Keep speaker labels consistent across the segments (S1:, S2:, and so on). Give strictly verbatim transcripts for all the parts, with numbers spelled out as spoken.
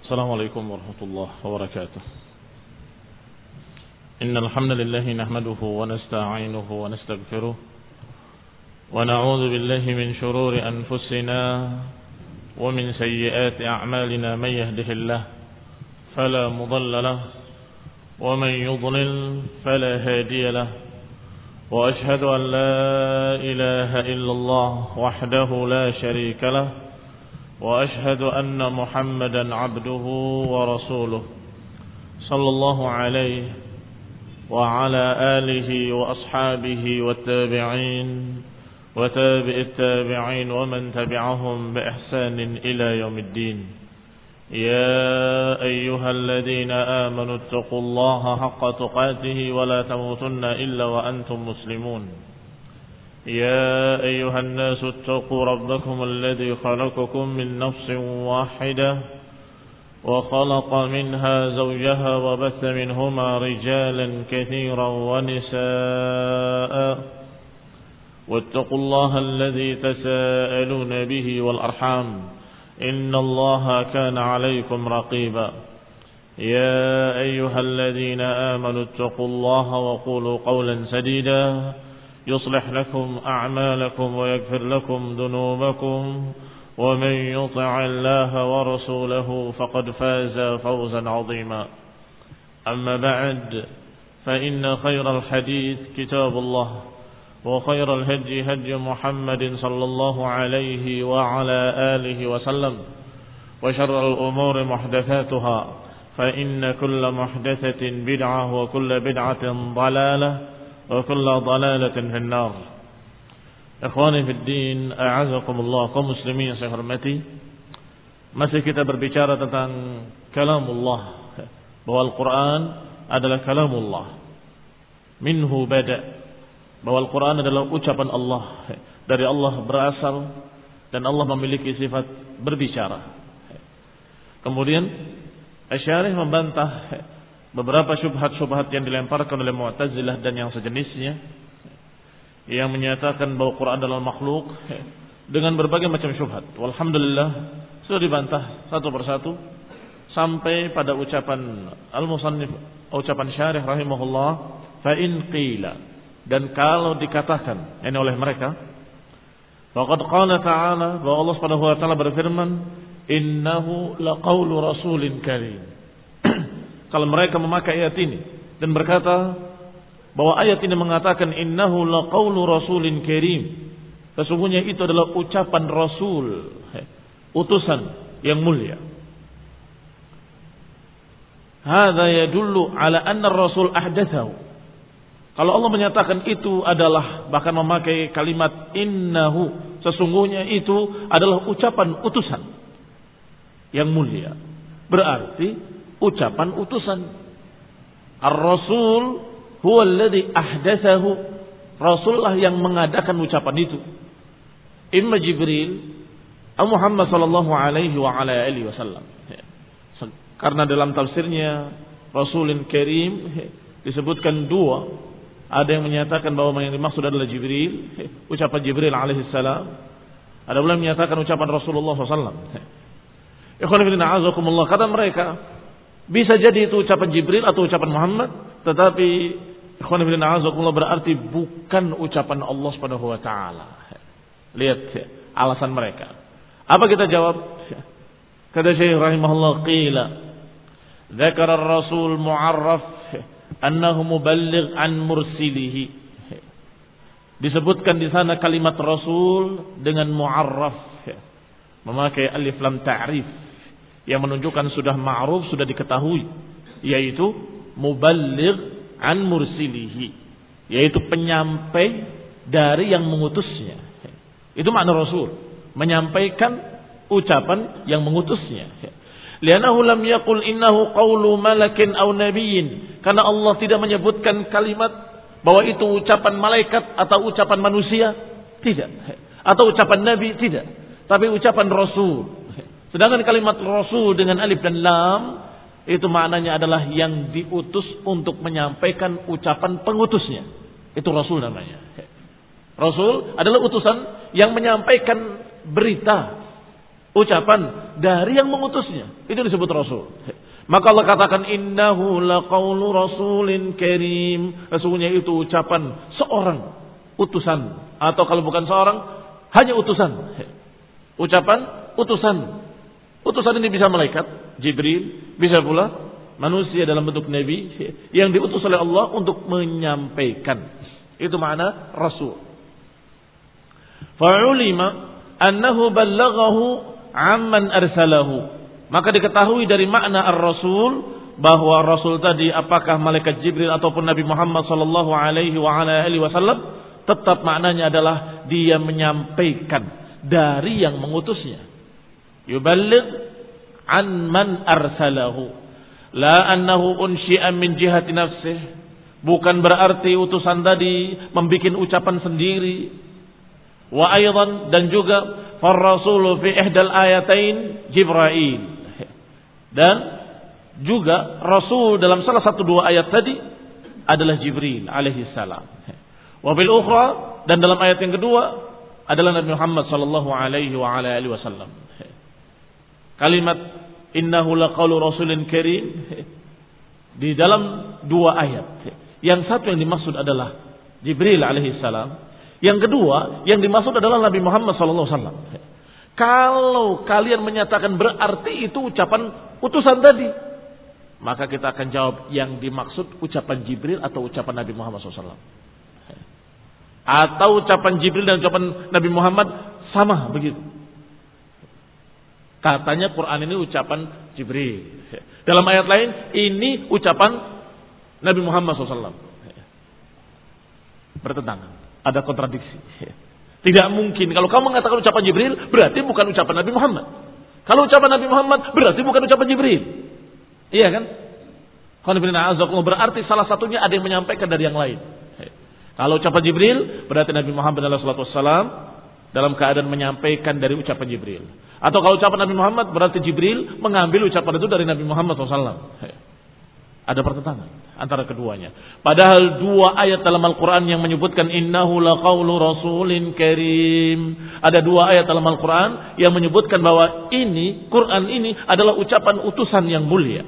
S1: السلام عليكم ورحمة الله وبركاته. إن الحمد لله نحمده ونستعينه ونستغفره ونعوذ بالله من شرور أنفسنا ومن سيئات أعمالنا. من يهده الله فلا مضل له ومن يضلل فلا هادي له، وأشهد أن لا إله إلا الله وحده لا شريك له، وأشهد أن محمدا عبده ورسوله صلى الله عليه وعلى آله وأصحابه والتابعين وتابع التابعين ومن تبعهم بإحسان إلى يوم الدين. يا أيها الذين آمنوا اتقوا الله حق تقاته ولا تموتن إلا وأنتم مسلمون. يا أيها الناس اتقوا ربكم الذي خلقكم من نفس واحدة وخلق منها زوجها وبث منهما رجالا كثيرا ونساء، واتقوا الله الذي تساءلون به والأرحام إن الله كان عليكم رقيبا. يا أيها الذين آمنوا اتقوا الله وقولوا قولا سديدا يصلح لكم أعمالكم ويغفر لكم ذنوبكم، ومن يطع الله ورسوله فقد فاز فوزا عظيما. أما بعد، فإن خير الحديث كتاب الله، وخير الهدي هدي محمد صلى الله عليه وعلى آله وسلم، وشر الأمور محدثاتها، فإن كل محدثة بدعة وكل بدعة ضلالة وكل ضلالة في النار. Ikhwani fi din, a'azakumullah, kaum muslimin yang saya hormati. Masih kita berbicara tentang kalamullah, bahwa Al-Quran adalah kalamullah, minhu bada', bahwa Al-Quran adalah ucapan Allah, dari Allah berasal, dan Allah memiliki sifat berbicara. Kemudian Asy-Syarih membantah beberapa syubhat-syubhat yang dilemparkan oleh Mu'tazilah dan yang sejenisnya, yang menyatakan bahwa Quran adalah makhluk dengan berbagai macam syubhat. Walhamdulillah sudah dibantah satu persatu sampai pada ucapan al-musannif, ucapan syarih rahimahullah, fa in qila, dan kalau dikatakan ini oleh mereka, faqad qala ta'ala, bahwa Allah Subhanahu wa taala berfirman, innahu laqaulu rasulin karim. Kalau mereka memakai ayat ini dan berkata bahwa ayat ini mengatakan innahu laqaulu rasulin karim, sesungguhnya itu adalah ucapan rasul, utusan yang mulia. Hadza yadullu ala anna ar-rasul ahdatsahu. Kalau Allah menyatakan itu adalah, bahkan memakai kalimat innahu, sesungguhnya itu adalah ucapan utusan yang mulia, berarti ucapan utusan. Ar-Rasul huwa alladhi ahdatsahu, Rasulullah yang mengadakan ucapan itu. Imma Jibril atau Muhammad sallallahu alaihi wa ala alihi wasallam. Karena dalam tafsirnya Rasulun Karim disebutkan dua. Ada yang menyatakan bahwa yang dimaksud adalah Jibril, ucapan Jibril alaihi salam. Ada pula yang menyatakan ucapan Rasulullah sallallahu alaihi wasallam. Ikhwan fillah, a'azakumullah, kata mereka bisa jadi itu ucapan Jibril atau ucapan Muhammad, tetapi ikhwan fillah a'azakumullah berarti bukan ucapan Allah Subhanahu wa taala. Lihat alasan mereka. Apa kita jawab? Kata Syekh rahimahullah, qila dzakara ar-rasul mu'arraf annahu muballigh an mursilihi. Disebutkan di sana kalimat rasul dengan mu'arraf, memakai alif lam ta'rif, yang menunjukkan sudah ma'ruf, sudah diketahui, yaitu muballigh an mursilihi, yaitu penyampai dari yang mengutusnya. Itu makna rasul, menyampaikan ucapan yang mengutusnya. Li'annahu lam yaqul innahu qawlu malakin aw nabiyyin, karena Allah tidak menyebutkan kalimat bahwa itu ucapan malaikat atau ucapan manusia, tidak, atau ucapan nabi, tidak, tapi ucapan rasul. Sedangkan kalimat rasul dengan alif dan lam itu maknanya adalah yang diutus untuk menyampaikan ucapan pengutusnya. Itu rasul namanya. Rasul adalah utusan yang menyampaikan berita
S2: Ucapan dari yang mengutusnya. Itu disebut rasul. Maka Allah katakan innahu laqaulu rasulin karim. Sesungguhnya itu ucapan seorang utusan. Atau kalau bukan seorang, hanya utusan. Ucapan utusan. Utusan ini bisa malaikat, Jibril, bisa pula manusia dalam bentuk nabi yang diutus oleh Allah untuk menyampaikan. Itu makna rasul. Fa'ulima annahu ballaghahu amman arsalahu. Maka diketahui dari makna ar-rasul bahwa rasul tadi apakah malaikat Jibril ataupun Nabi Muhammad sallallahu alaihi wa ala alihi wasallam, tetap maknanya adalah dia menyampaikan dari yang mengutusnya. Yuballigh an man arsalahu. La annahu unsyi'a min jihati nafsih. Bukan berarti utusan tadi membikin ucapan sendiri. Wa aidan, dan juga farrasulu fi ihdal ayatain Jibril. Dan juga rasul dalam salah satu dua ayat tadi adalah Jibril alaihi salam. Wa bil ukhra, dan dalam ayat yang kedua adalah Nabi Muhammad sallallahu alaihi wa ala alihi wasallam. Kalimat innahu laqaulu rasulin karim di dalam dua ayat. Yang satu yang dimaksud adalah Jibril alaihi salam. Yang kedua yang dimaksud adalah Nabi Muhammad sallallahu alaihi wasallam. Kalau kalian menyatakan berarti itu ucapan utusan tadi, maka kita akan jawab yang dimaksud ucapan Jibril atau ucapan Nabi Muhammad sallallahu alaihi wasallam. Atau ucapan Jibril dan ucapan Nabi Muhammad sama begitu. Katanya Quran ini ucapan Jibril. Dalam ayat lain ini ucapan Nabi Muhammad sallallahu alaihi wasallam. Bertentangan. Ada kontradiksi. Tidak mungkin. Kalau kamu mengatakan ucapan Jibril, berarti bukan ucapan Nabi Muhammad. Kalau ucapan Nabi Muhammad, berarti bukan ucapan Jibril. Iya kan? Berarti salah satunya ada yang menyampaikan dari yang lain. Kalau ucapan Jibril, berarti Nabi Muhammad sallallahu alaihi wasallam dalam keadaan menyampaikan dari ucapan Jibril. Atau kalau ucapan Nabi Muhammad, berarti Jibril mengambil ucapan itu dari Nabi Muhammad sallallahu alaihi wasallam. Ada pertentangan antara keduanya. Padahal dua ayat dalam Al-Quran yang menyebutkan innahu laqaulu rasulin karim. Ada dua ayat dalam Al-Quran yang menyebutkan bahwa ini, Quran ini adalah ucapan utusan yang mulia.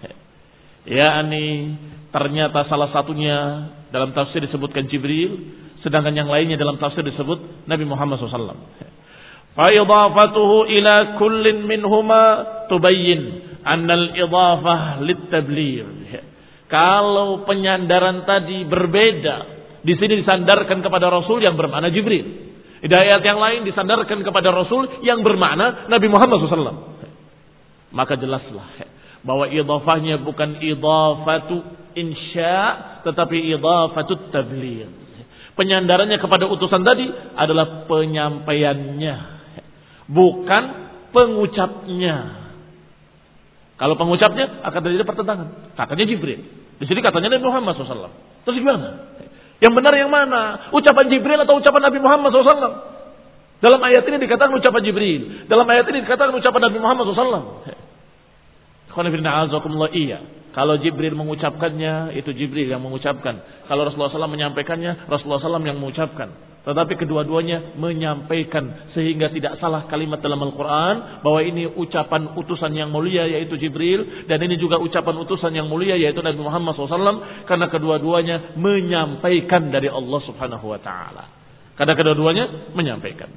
S2: Yani ternyata salah satunya dalam tafsir disebutkan Jibril, sedangkan yang lainnya dalam tafsir disebut Nabi Muhammad sallallahu alaihi wasallam. Fa'idhafatuhu ila kullin minhuma tubayyin annal idhafah lit-tabligh. Kalau penyandaran tadi berbeda, di sini disandarkan kepada Rasul yang bermakna Jibril. Di ayat yang lain disandarkan kepada Rasul yang bermakna Nabi Muhammad sallallahu alaihi wasallam. Maka jelaslah bahwa idhafahnya bukan idhafatu insya, tetapi idhafatu tabligh. Penyandarannya kepada utusan tadi adalah penyampaiannya, bukan pengucapnya. Kalau pengucapnya akan terjadi pertentangan. Katanya Jibril, di sini katanya Nabi Muhammad sallallahu alaihi wasallam. Terus gimana? Yang benar yang mana? Ucapan Jibril atau ucapan Nabi Muhammad sallallahu alaihi wasallam? Dalam ayat ini dikatakan ucapan Jibril, dalam ayat ini dikatakan ucapan Nabi Muhammad sallallahu alaihi wasallam. Iya. Kalau Jibril mengucapkannya, itu Jibril yang mengucapkan. Kalau Rasulullah sallallahu alaihi wasallam menyampaikannya, Rasulullah sallallahu alaihi wasallam yang mengucapkan. Tetapi kedua-duanya menyampaikan, sehingga tidak salah kalimat dalam Al-Quran bahwa ini ucapan utusan yang mulia yaitu Jibril, dan ini juga ucapan utusan yang mulia yaitu Nabi Muhammad sallallahu alaihi wasallam, karena kedua-duanya menyampaikan dari Allah Subhanahu Wa Taala. Karena kedua-duanya menyampaikan.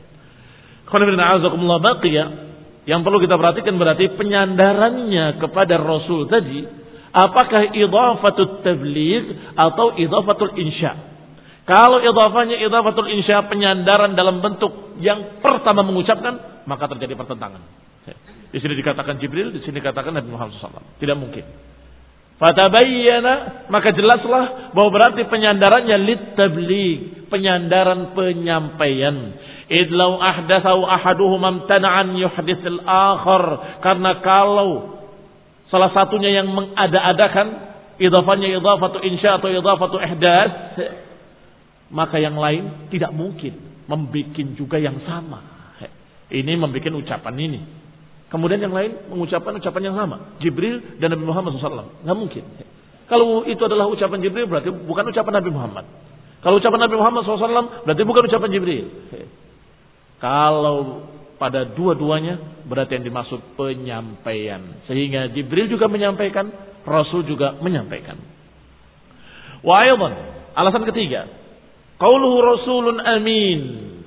S2: Yang perlu kita perhatikan berarti penyandarannya kepada Rasul tadi, apakah idhafatut tabligh atau idhafatul insya? Kalau idhafahnya idhafatul insya, penyandaran dalam bentuk yang pertama mengucapkan, maka terjadi pertentangan. Di sini dikatakan Jibril, di sini dikatakan Nabi Muhammad sallallahu alaihi wasallam. Tidak mungkin. Fatabayyana, maka jelaslah bahwa berarti penyandarannya lit-tabligh, penyandaran penyampaian. Idlau ahdatsau ahaduhum amtana'an yuhditsul akhar, karena kalau salah satunya yang mengada-adakan, idhafahnya idhafatu insya atau idhafatu ihdats, maka yang lain tidak mungkin membuat juga yang sama. Ini membuat ucapan ini, kemudian yang lain mengucapkan ucapan yang sama, Jibril dan Nabi Muhammad sallallahu alaihi wasallam. Nggak mungkin. Kalau itu adalah ucapan Jibril, berarti bukan ucapan Nabi Muhammad. Kalau ucapan Nabi Muhammad sallallahu alaihi wasallam, berarti bukan ucapan Jibril. Kalau pada dua-duanya berarti yang dimaksud penyampaian. Sehingga Jibril juga menyampaikan, Rasul juga menyampaikan. Wa aydan, alasan ketiga, qauluhu rasulun amin.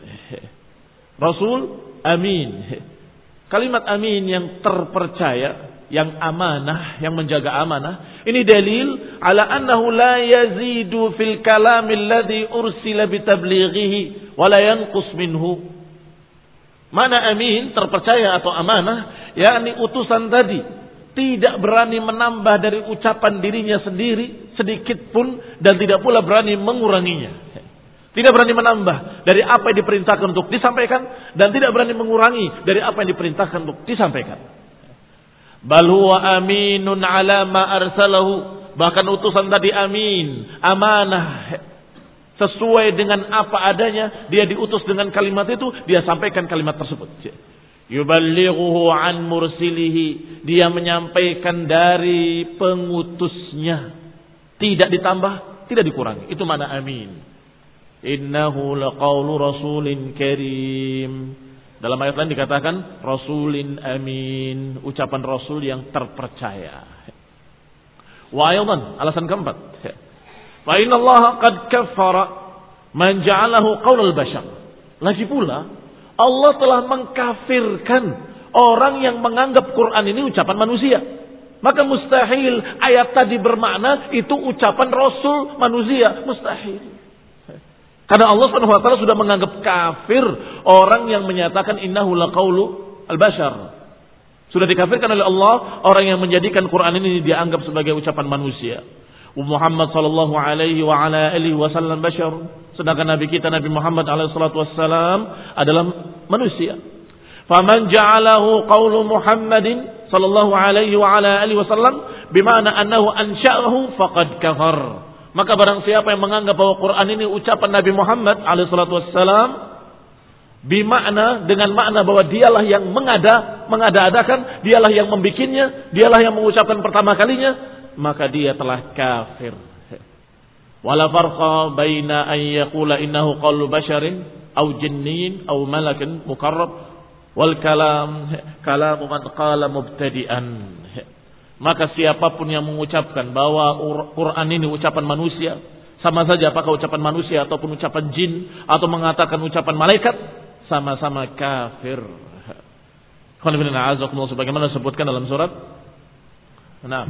S2: Rasul amin. Kalimat amin yang terpercaya, yang amanah, yang menjaga amanah. Ini dalil ala annahu la yazidu fil kalam alladhi ursila bitablighihi wa la yanqus minhu. Mana amin, terpercaya atau amanah, yakni utusan tadi tidak berani menambah dari ucapan dirinya sendiri sedikit pun dan tidak pula berani menguranginya. Tidak berani menambah dari apa yang diperintahkan untuk disampaikan dan tidak berani mengurangi dari apa yang diperintahkan untuk disampaikan. Bal huwa aminun ala ma arsalahu, bahkan utusan tadi amin, amanah, sesuai dengan apa adanya, dia diutus dengan kalimat itu, dia sampaikan kalimat tersebut. Yuballighuhu an mursilihi, dia menyampaikan dari pengutusnya, tidak ditambah, tidak dikurangi. Itu mana amin. Innahu laqaulu rasulin karim. Dalam ayat lain dikatakan rasulin amin, ucapan rasul yang terpercaya. Wa aydan, alasan keempat, fa inna Allah qad kaffara man ja'alahu qaulal bashar. Lagi pula Allah telah mengkafirkan orang yang menganggap Quran ini ucapan manusia. Maka mustahil ayat tadi bermakna itu ucapan rasul manusia, mustahil. Karena Allah Subhanahu wa taala sudah menganggap kafir orang yang menyatakan innahu laqaulu al-bashar. Sudah dikafirkan oleh Allah orang yang menjadikan Quran ini dianggap sebagai ucapan manusia. Muhammad sallallahu alaihi wa ala alihi wasallam bashar. Sedangkan nabi kita Nabi Muhammad alaihi salatu wassalam adalah manusia. Faman ja'alahu qaulu Muhammadin sallallahu alaihi wa ala alihi wasallam bima'na annahu ansha'ahu faqad kafar. Maka barang siapa yang menganggap bahwa Quran ini ucapan Nabi Muhammad alaihi salatu wassalam, bimakna dengan makna bahwa dialah yang mengada, mengada-adakan, dialah yang membikinnya, dialah yang mengucapkan pertama kalinya, maka dia telah kafir. Wala farqa baina an yaqula innahu qaulu basharin aw jinnin aw malakin mukarrab wal kalam kalamu man qala mubtadi'an. Maka siapapun yang mengucapkan bahwa Quran ini ucapan manusia, sama saja apakah ucapan manusia ataupun ucapan jin atau mengatakan ucapan malaikat, sama-sama kafir. Sebagaimana disebutkan dalam surat enam.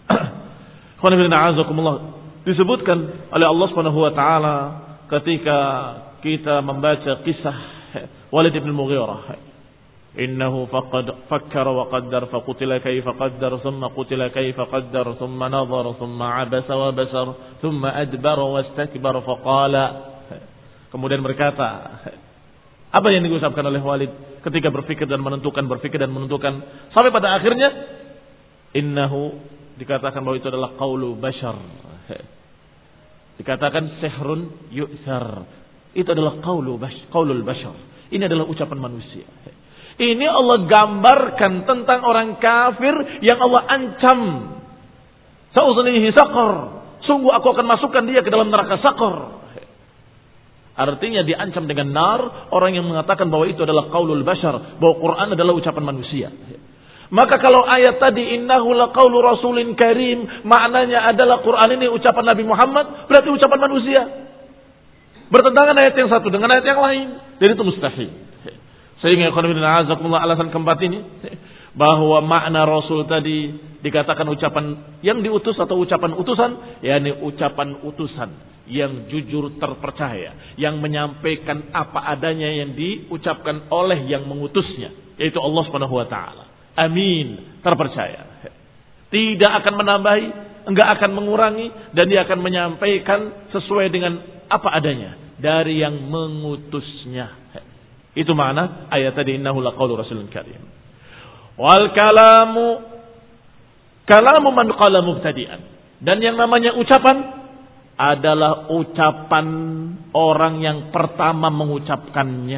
S2: Disebutkan oleh Allah Subhanahu wa taala ketika kita membaca kisah Walid bin Mughirah. Innahu faqad fakkara wa qaddar faqutila kayfa qaddar thumma qutila kayfa qaddar thumma nadhara thumma abasa wa basar thumma adbara wastakbara faqala. Kemudian berkata, apa yang diucapkan oleh Walid ketika berpikir dan menentukan, berpikir dan menentukan sampai pada akhirnya innahu, dikatakan bahwa itu adalah qaulu bashar. Dikatakan sihrun yu'thar. Itu adalah qaulu bash, qaulul bashar. Ini adalah ucapan manusia. Ini Allah gambarkan tentang orang kafir yang Allah ancam. Sa'uzlihi saqar. Sungguh aku akan masukkan dia ke dalam neraka saqar. Artinya diancam dengan nar orang yang mengatakan bahwa itu adalah qaulul bashar, bahwa Quran adalah ucapan manusia. Maka kalau ayat tadi innahu laqaulu rasulin karim, maknanya adalah Quran ini ucapan Nabi Muhammad, berarti ucapan manusia. Bertentangan ayat yang satu dengan ayat yang lain. Jadi itu mustahil. Sehingga alasan keempat ini bahwa makna Rasul tadi dikatakan ucapan yang diutus atau ucapan utusan, yakni ucapan utusan yang jujur terpercaya, yang menyampaikan apa adanya yang diucapkan oleh yang mengutusnya, yaitu Allah Subhanahu wa taala. Amin, terpercaya. Tidak akan menambahi, enggak akan mengurangi, dan dia akan menyampaikan sesuai dengan apa adanya dari yang mengutusnya. Itu makna ayat tadi innahu laqaulu rasulun karim. Wal kalamu kalamu man qala mubtadi'an. Dan yang namanya ucapan adalah ucapan orang yang pertama mengucapkannya.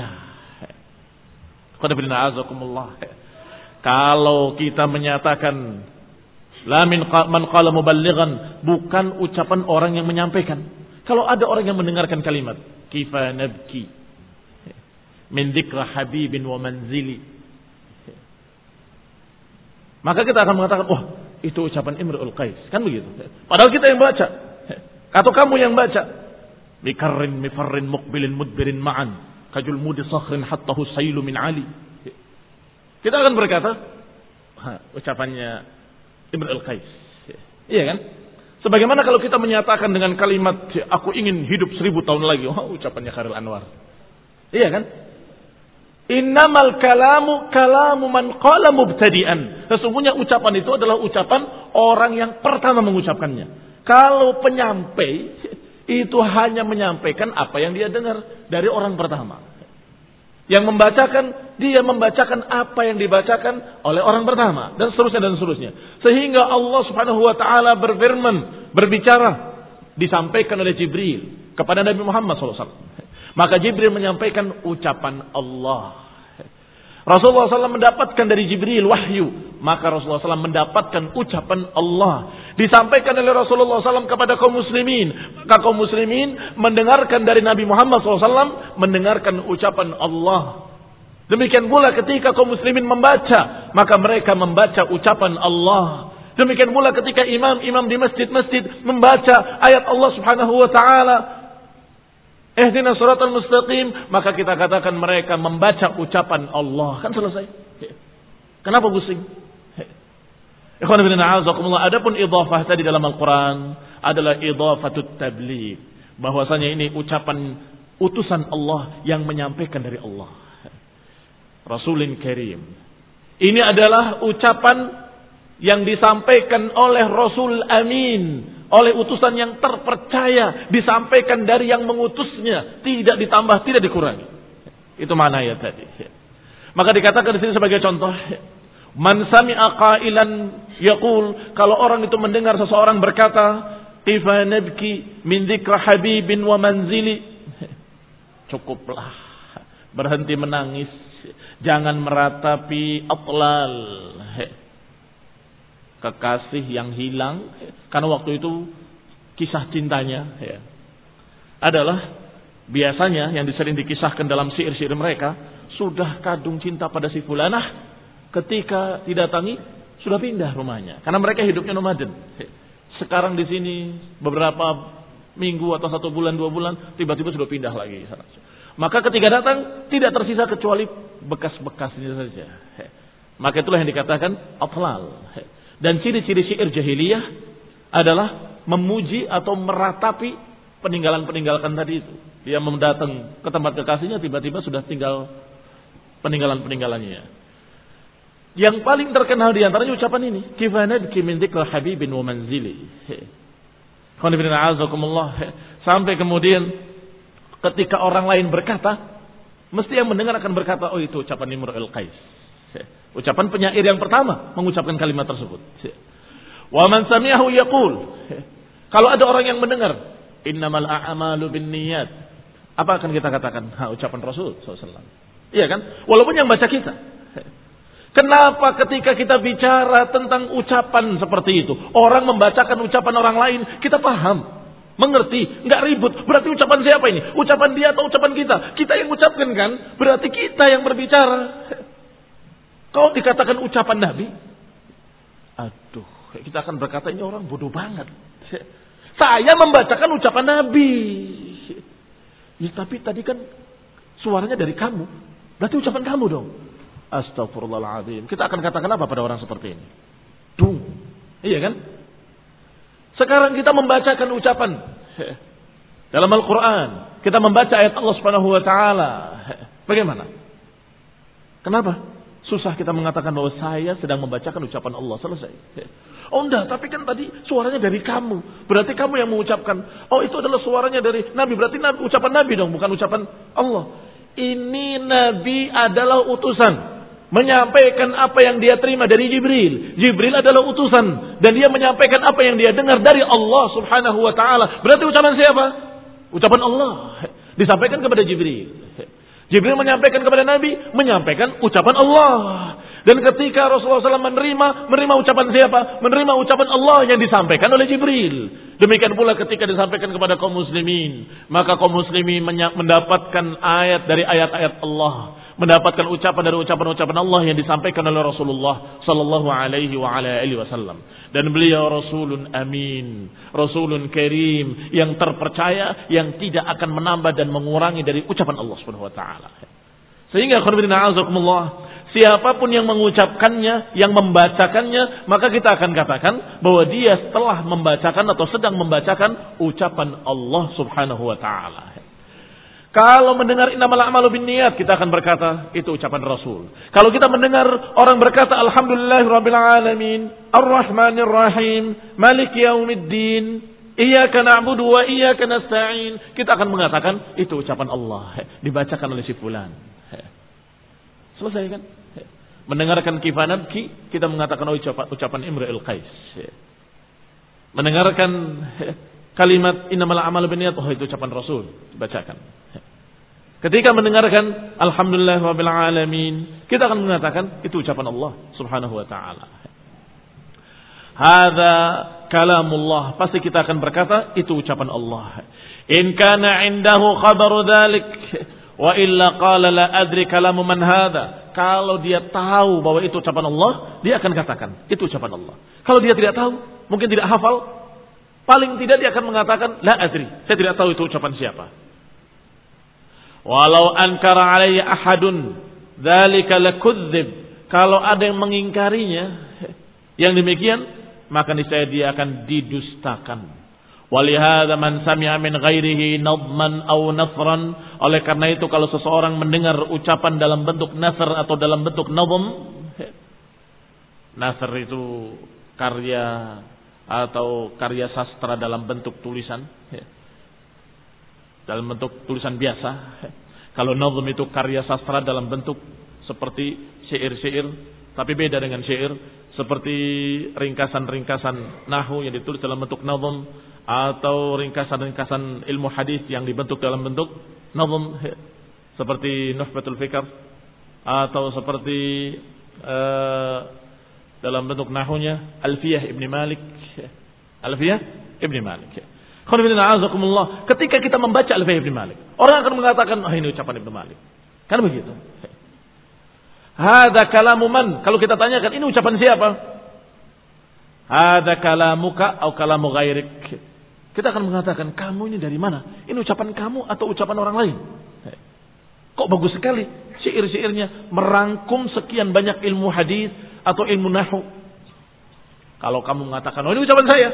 S2: Kalau kita menyatakan la min man qala muballighan, bukan ucapan orang yang menyampaikan. Kalau ada orang yang mendengarkan kalimat kifa nabki, min dzikra habibin wa manzili. Maka kita akan mengatakan, wah, itu ucapan Imrul Qais. Kan begitu. Padahal kita yang baca. Atau kamu yang baca. Mikarrin mifarrin muqbilin mudbirin ma'an. Kajul mudi sakhrin hatta husailu min ali. Kita akan berkata, ucapannya Imrul Qais. Iya kan? Sebagaimana kalau kita menyatakan dengan kalimat, aku ingin hidup seribu tahun lagi. Oh, ucapannya Khairil Anwar. Iya kan? Innamal kalamu kalamu man qala mubtadi'an. Sesungguhnya ucapan itu adalah ucapan orang yang pertama mengucapkannya. Kalau penyampai itu hanya menyampaikan apa yang dia dengar dari orang pertama. Yang membacakan, dia membacakan apa yang dibacakan oleh orang pertama dan seterusnya dan seterusnya. Sehingga Allah Subhanahu wa taala berfirman, berbicara, disampaikan oleh Jibril kepada Nabi Muhammad shallallahu alaihi wasallam. Maka Jibril menyampaikan ucapan Allah. Rasulullah shallallahu alaihi wasallam mendapatkan dari Jibril wahyu. Maka Rasulullah shallallahu alaihi wasallam mendapatkan ucapan Allah. Disampaikan oleh Rasulullah shallallahu alaihi wasallam kepada kaum muslimin. Maka kaum muslimin mendengarkan dari Nabi Muhammad shallallahu alaihi wasallam. Mendengarkan ucapan Allah. Demikian pula ketika kaum muslimin membaca. Maka mereka membaca ucapan Allah. Demikian pula ketika imam-imam di masjid-masjid membaca ayat Allah subhanahu wa ta'ala. Ihdinas siratal mustaqim, maka kita katakan mereka membaca ucapan Allah. Kan selesai. Kenapa pusing? Ikhwan fillah, a'azakumullah. Adapun idhafah tadi dalam Al-Qur'an adalah idhafatut tabligh, bahwasanya ini ucapan utusan Allah yang menyampaikan dari Allah. Rasulin Karim. Ini adalah ucapan yang disampaikan oleh Rasul Amin, oleh utusan yang terpercaya, disampaikan dari yang mengutusnya, tidak ditambah, tidak dikurangi. Itu makna ayat tadi. Maka dikatakan di sini sebagai contoh, man sami'a qailan yaqul, kalau orang itu mendengar seseorang berkata, qifa nabki min dzikra habibin wa manzili, cukuplah, berhenti menangis, jangan meratapi atlal, kekasih yang hilang, karena waktu itu kisah cintanya ya, adalah biasanya yang sering dikisahkan dalam syair-syair mereka, sudah kadung cinta pada si fulanah, ketika didatangi sudah pindah rumahnya, karena mereka hidupnya nomaden. Sekarang di sini beberapa minggu atau satu bulan dua bulan, tiba-tiba sudah pindah lagi. Maka ketika datang tidak tersisa kecuali bekas-bekasnya saja. Maka itulah yang dikatakan atlal. Dan ciri-ciri syair jahiliyah adalah memuji atau meratapi peninggalan-peninggalan tadi itu. Dia mendatang ke tempat kekasihnya, tiba-tiba sudah tinggal peninggalan-peninggalannya. Yang paling terkenal di antaranya ucapan ini, kifanadki min dzikra habibin wa manzili. Sampai kemudian ketika orang lain berkata, mesti yang mendengar akan berkata, oh itu ucapan Imrul Qais. Ucapan penyair yang pertama mengucapkan kalimat tersebut. Wa man sami'ahu yaqul, kalau ada orang yang mendengar, innamal a'malu binniyat, apa akan kita katakan? Ha, ucapan Rasul sallallahu alaihi wasallam. Iya kan? Walaupun yang baca kita. Kenapa ketika kita bicara tentang ucapan seperti itu, orang membacakan ucapan orang lain, kita paham, mengerti, enggak ribut. Berarti ucapan siapa ini? Ucapan dia atau ucapan kita? Kita yang ucapkan kan? Berarti kita yang berbicara. Kalau dikatakan ucapan Nabi, aduh, kita akan berkata ini orang bodoh banget. Saya membacakan ucapan Nabi. Ya, tapi tadi kan suaranya dari kamu, berarti ucapan kamu dong. Astagfirullahaladzim. Kita akan katakan apa pada orang seperti ini? Dung. Iya kan? Sekarang kita membacakan ucapan dalam Al-Quran. Kita membaca ayat Allah Subhanahu wa taala. Bagaimana? Kenapa? Susah kita mengatakan bahwa saya sedang membacakan ucapan Allah. Selesai. Oh enggak, tapi kan tadi suaranya dari kamu. Berarti kamu yang mengucapkan. Oh itu adalah suaranya dari Nabi. Berarti Nabi, ucapan Nabi dong, bukan ucapan Allah. Ini Nabi adalah utusan, menyampaikan apa yang dia terima dari Jibril. Jibril adalah utusan, dan dia menyampaikan apa yang dia dengar dari Allah subhanahu wa ta'ala. Berarti ucapan siapa? Ucapan Allah. Disampaikan kepada Jibril. Jibril menyampaikan kepada Nabi, menyampaikan ucapan Allah. Dan ketika Rasulullah shallallahu alaihi wasallam menerima, menerima ucapan siapa? Menerima ucapan Allah yang disampaikan oleh Jibril. Demikian pula ketika disampaikan kepada kaum muslimin, maka kaum muslimin mendapatkan ayat dari ayat-ayat Allah, mendapatkan ucapan dari ucapan-ucapan Allah yang disampaikan oleh Rasulullah sallallahu alaihi wa ala alihi wasallam. Dan beliau rasulun amin, rasulun karim, yang terpercaya, yang tidak akan menambah dan mengurangi dari ucapan Allah Subhanahu wa taala. Sehingga khonibina azakumullah, siapapun yang mengucapkannya, yang membacakannya, maka kita akan katakan bahwa dia setelah membacakan atau sedang membacakan ucapan Allah Subhanahu wa taala. Kalau mendengar innamal a'malu binniyat, kita akan berkata itu ucapan Rasul. Kalau kita mendengar orang berkata alhamdulillahirabbil alamin, arrahmanir rahim, maliki yaumiddin, iyyaka na'budu wa iyyaka nasta'in, kita akan mengatakan itu ucapan Allah, dibacakan oleh si fulan. Selesai kan? Mendengarkan kifanatki, kita mengatakan oh, ucapan, ucapan Imrul Qais. Mendengarkan kalimat innamal a'malu binniyat, oh itu ucapan Rasul, dibacakan. Ketika mendengarkan alhamdulillahirabbil alamin, kita akan mengatakan itu ucapan Allah Subhanahu wa taala. Hadza kalamullah, pasti kita akan berkata itu ucapan Allah. In kana indahu khabaru dzalik wa illa qala la adri kalamu man hadha. Kalau dia tahu bahwa itu ucapan Allah, dia akan katakan itu ucapan Allah. Kalau dia tidak tahu, mungkin tidak hafal, paling tidak dia akan mengatakan la adri, saya tidak tahu itu ucapan siapa. Walau ankara alayya ahadun dzalika lakudzib, kalau ada yang mengingkarinya yang demikian, maka niscaya dia akan didustakan. Walihada man sami'a min ghairihi nadman aw nasran, oleh karena itu kalau seseorang mendengar ucapan dalam bentuk nasr atau dalam bentuk nadhm, nasr itu karya atau karya sastra dalam bentuk tulisan, dalam bentuk tulisan biasa. Kalau nadhm itu karya sastra dalam bentuk seperti syair-syair, tapi beda dengan syair, seperti ringkasan-ringkasan nahwu yang ditulis dalam bentuk nadhm, atau ringkasan-ringkasan ilmu hadis yang dibentuk dalam bentuk nadhm, seperti Nuhbatul Fikr, atau seperti uh, dalam bentuk nahwunya Alfiyah Ibn Malik. Alfiyah Ibn Malik. Ketika kita membaca Alfiyah Ibn Malik, orang akan mengatakan, oh ini ucapan Ibn Malik. Kan begitu. Hada kalamu man, kalau kita tanyakan ini ucapan siapa? Hada kalamuka atau kalamu ghairik. Kita akan mengatakan, kamu ini dari mana? Ini ucapan kamu atau ucapan orang lain? Kok bagus sekali syair-syairnya merangkum sekian banyak ilmu hadis atau ilmu nahwu. Kalau kamu mengatakan, oh ini ucapan saya,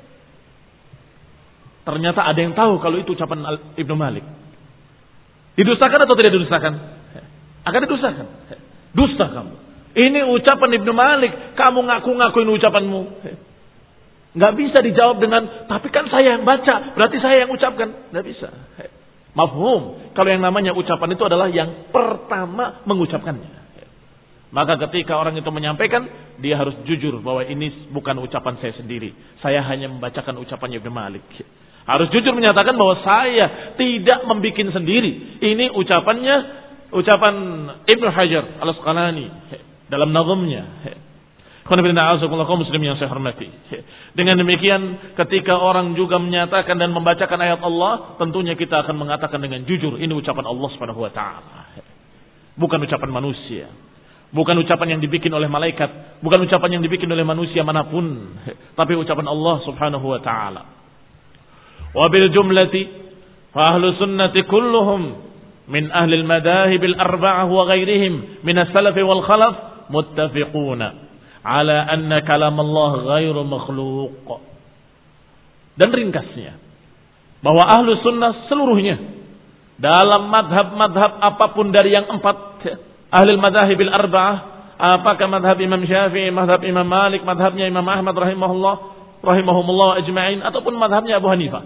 S2: ternyata ada yang tahu kalau itu ucapan Ibnu Malik, didustakan atau tidak didustakan? Akan didustakan. Dusta kamu. Ini ucapan Ibnu Malik, kamu ngaku-ngaku ini ucapanmu. Nggak bisa dijawab dengan, tapi kan saya yang baca, berarti saya yang ucapkan. Nggak bisa. Mafhum. Kalau yang namanya ucapan itu adalah yang pertama mengucapkannya. Maka ketika orang itu menyampaikan, dia harus jujur bahwa ini bukan ucapan saya sendiri. Saya hanya membacakan ucapannya Ibnu Malik. Harus jujur menyatakan bahwa saya tidak membikin sendiri. Ini ucapannya, ucapan Ibnu Hajar Al-Asqalani dalam nazamnya. Kaum muslim yang saya hormati. Dengan demikian, ketika orang juga menyatakan dan membacakan ayat Allah, tentunya kita akan mengatakan dengan jujur, ini ucapan Allah Subhanahu wa taala. Bukan ucapan manusia. Bukan ucapan yang dibikin oleh malaikat, bukan ucapan yang dibikin oleh manusia manapun, tapi ucapan Allah Subhanahu wa taala. Wa bil jumlati fa ahlu sunnati kulluhum min ahli al-madahib al-arba'ah wa ghairihim min as-salaf wal khalaf muttafiquna ala anna kalam Allah ghairu makhluq. Dan ringkasnya, bahwa ahlu sunnah seluruhnya dalam madhab-madhab apapun dari yang empat ahli madhahib al-arba'ah, apakah madhab Imam Syafi'i, madhab Imam Malik, madhabnya Imam Ahmad rahimahullah rahimahumullah ajma'in, ataupun madhabnya Abu Hanifah,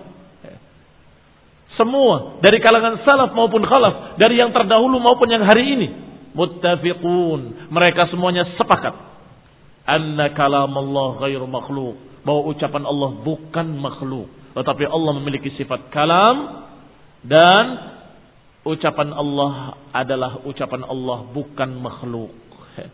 S2: semua dari kalangan salaf maupun khalaf, dari yang terdahulu maupun yang hari ini, muttafiqun, mereka semuanya sepakat anna kalam Allah ghairu makhluk, bahwa ucapan Allah bukan makhluk, tetapi Allah memiliki sifat kalam, dan ucapan Allah adalah ucapan Allah, bukan makhluk.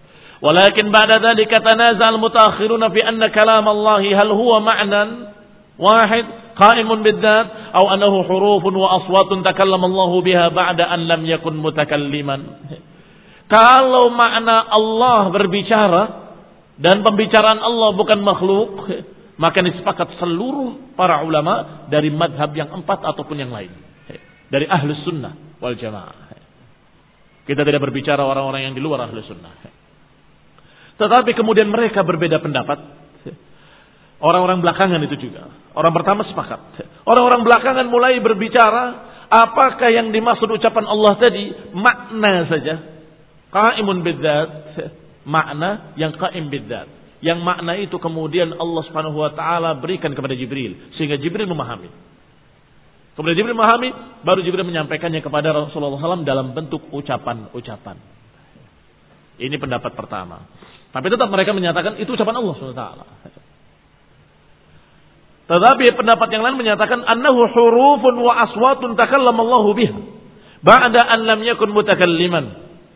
S2: Walakin ba'da dzalika tanaza'al mutaakhiruna fi anna kalam Allah hal huwa ma'nan wahid qa'imun bidzat atau annahu hurufun wa aswatun takallama Allah biha ba'da an lam yakun mutakalliman. Kalau makna Allah berbicara dan pembicaraan Allah bukan makhluk, maka disepakat seluruh para ulama dari madhab yang empat ataupun yang lain, dari ahlus sunnah wal jamaah. Kita tidak berbicara orang-orang yang di luar ahlus sunnah. Tetapi kemudian mereka berbeda pendapat. Orang-orang belakangan itu juga. Orang pertama sepakat. Orang-orang belakangan mulai berbicara apakah yang dimaksud ucapan Allah tadi makna saja. Qa'imun bidzat, makna yang qa'im bidzat. Yang makna itu kemudian Allah Subhanahu wa taala berikan kepada Jibril sehingga Jibril memahami. Kemudian Jibril memahami, baru Jibril menyampaikannya kepada Rasulullah shallallahu alaihi wasallam dalam bentuk ucapan-ucapan. Ini pendapat pertama. Tapi tetap mereka menyatakan itu ucapan Allah subhanahu wa taala. Tetapi pendapat yang lain menyatakan annahu hurufun wa aswatun takallama Allahu biha ba'da an lam yakun mutakalliman.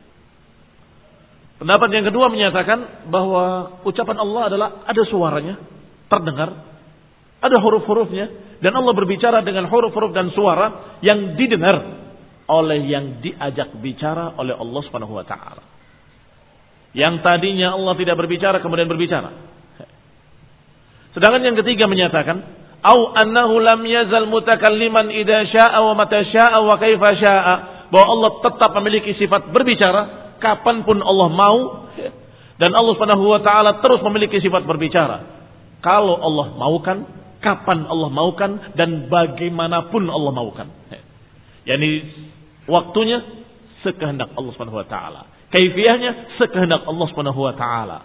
S2: Pendapat yang kedua menyatakan bahwa ucapan Allah adalah ada suaranya, terdengar, ada huruf-hurufnya, dan Allah berbicara dengan huruf-huruf dan suara yang didengar oleh yang diajak bicara oleh Allah Subhanahu wa taala. Yang tadinya Allah tidak berbicara kemudian berbicara. Sedangkan yang ketiga menyatakan, au annahu lam yazal mutakalliman idza syaa'a wa mata syaa'a wa kaifa syaa'a, bahwa Allah tetap memiliki sifat berbicara kapanpun Allah mau, dan Allah Subhanahu wa taala terus memiliki sifat berbicara. Kalau Allah maukan, kapan Allah maukan, dan bagaimanapun Allah maukan. Yani waktunya sekehendak Allah Subhanahu wa taala. Kaifiyahnya sekehendak Allah Subhanahu wa taala.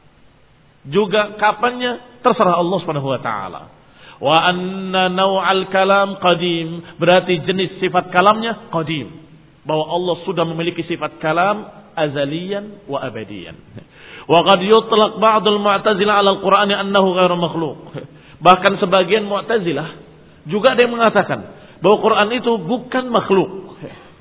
S2: Juga kapannya terserah Allah Subhanahu wa taala. Wa anna naw'al kalam qadim, berarti jenis sifat kalamnya qadim. Bahwa Allah sudah memiliki sifat kalam azaliyan wa abadiyan. Wa qad yutlaq ba'dul mu'tazilah 'ala al-Qur'ani annahu ghairu makhluq. Bahkan sebagian Mu'tazilah juga ada yang mengatakan bahwa Quran itu bukan makhluk.